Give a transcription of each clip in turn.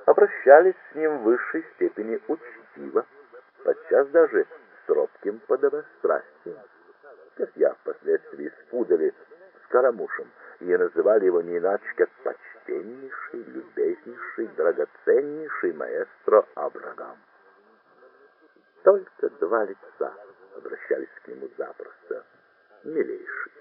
обращались с ним в высшей степени учтиво, подчас даже с робким подобострастием. Как я впоследствии спутали с Карамушем, и называли его не иначе, как почтеннейший, любезнейший, драгоценнейший маэстро Абрагам. Только два лица обращались к нему запросто, милейший.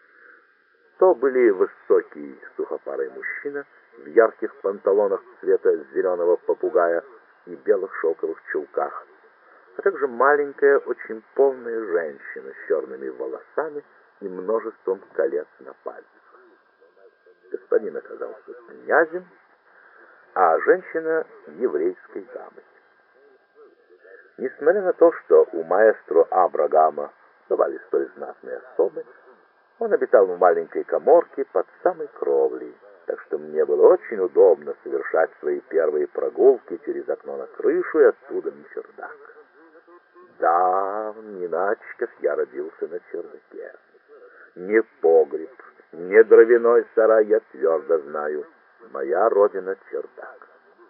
То были высокий сухопарый мужчина в ярких панталонах цвета зеленого попугая и белых шелковых чулках, а также маленькая, очень полная женщина с черными волосами и множеством колец на пальцах. Господин оказался князем, а женщина — еврейской дамой. Несмотря на то, что у маэстро Абрагама бывали столь знатные особы, он обитал в маленькой каморке под самой кровлей, так что мне было очень удобно совершать свои первые прогулки через окно на крышу и оттуда на чердак. Да, не иначе, как я родился на чердаке. Не погреб, не дровяной сарай, я твердо знаю. Моя родина — чердак.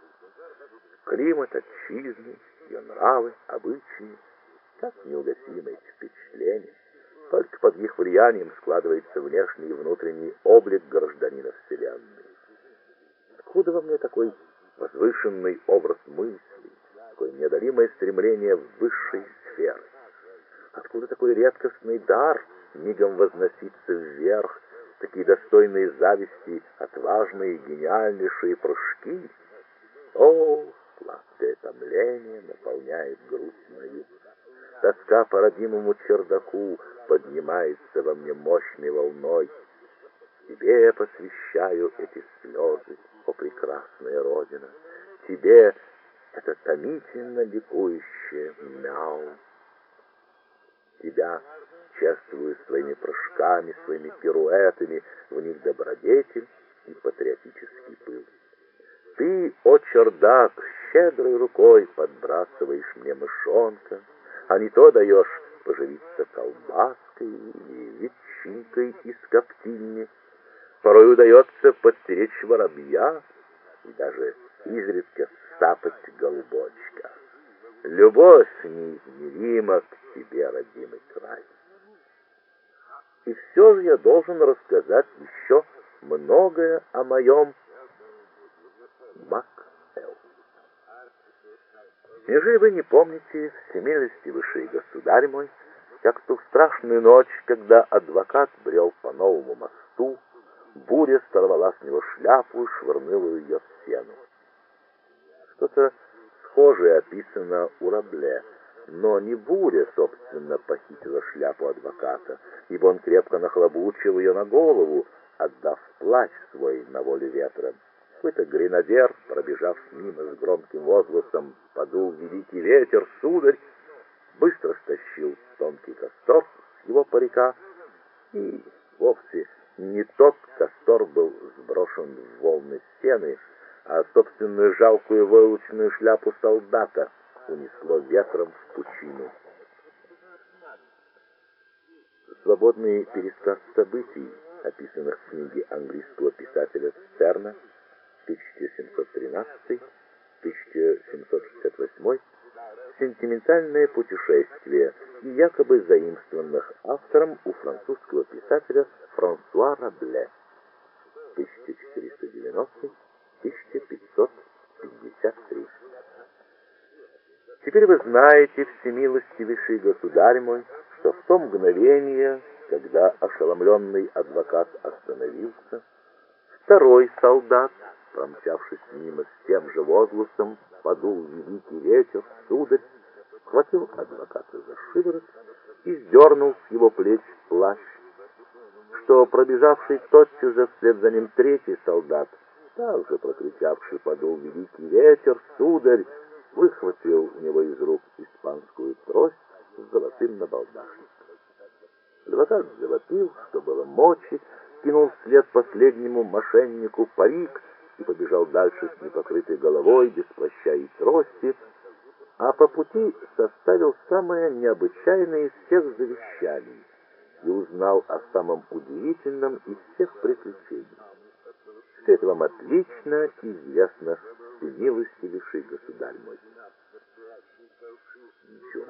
Климат отчизны, ее нравы, обычаи, как неугасимые впечатления. Только под их влиянием складывается внешний и внутренний облик гражданина Вселенной. Откуда во мне такой возвышенный образ мысли, такое неодолимое стремление в высшие сферы? Откуда такой редкостный дар мигом возноситься вверх, такие достойные зависти, отважные, гениальнейшие прыжки? О, сладкое томление наполняет грудь мою. Тоска по родимому чердаку поднимается во мне мощной волной. Тебе я посвящаю эти слезы, о прекрасная Родина. Тебе это томительно ликующее мяу. Тебя чествую своими прыжками, своими пируэтами, в них добродетель и патриотический пыл. Ты, о чердак, щедрой рукой подбрасываешь мне мышонка, а не то даешь поживиться колбаской или ветчинкой из коптильни. Порой удается подстеречь воробья и даже изредка сапать голубочка. Любовь неизмерима к тебе, родимый край. И все же я должен рассказать еще многое о моем Мак-Эл. Неужели вы не помните, всемилостивейший государь мой, как в ту страшную ночь, когда адвокат брел по новому мосту, буря сорвала с него шляпу и швырнула ее в сену? Что-то схожее описано у Рабле, но не буря, собственно, похитила шляпу адвоката, ибо он крепко нахлобучил ее на голову, отдав плащ свой на волю ветра. Какой-то гренадер, пробежав мимо с громким возгласом «Подул великий ветер, сударь!», быстро стащил тонкий кастор с его парика, и вовсе не тот кастор был сброшен в волны сены, а собственную жалкую войлочную шляпу солдата унесло ветром в пучину. Свободный пересказ событий, описанных в книге английского писателя Стерна 1713-1768, сентиментальное путешествие, якобы заимствованных автором у французского писателя Франсуа Рабле 1490-1553. Теперь вы знаете, всемилостивейший государь мой, что в то мгновение, когда ошеломленный адвокат остановился, второй солдат, промчавшись мимо с тем же возгласом «Подул великий ветер, сударь», схватил адвоката за шиворот и сдернул с его плеч плащ, что пробежавший тотчас же вслед за ним третий солдат, также прокричавший «Подул великий ветер, сударь», выхватил у него из рук испанскую трость с золотым набалдашником. Адвокат завопил, что было мочи, кинул вслед последнему мошеннику парик и побежал дальше с непокрытой головой, без плаща и трости, а по пути составил самое необычайное из всех завещаний и узнал о самом удивительном из всех приключений. Все это вам отлично известно всемилостивейший государь мой. Ничего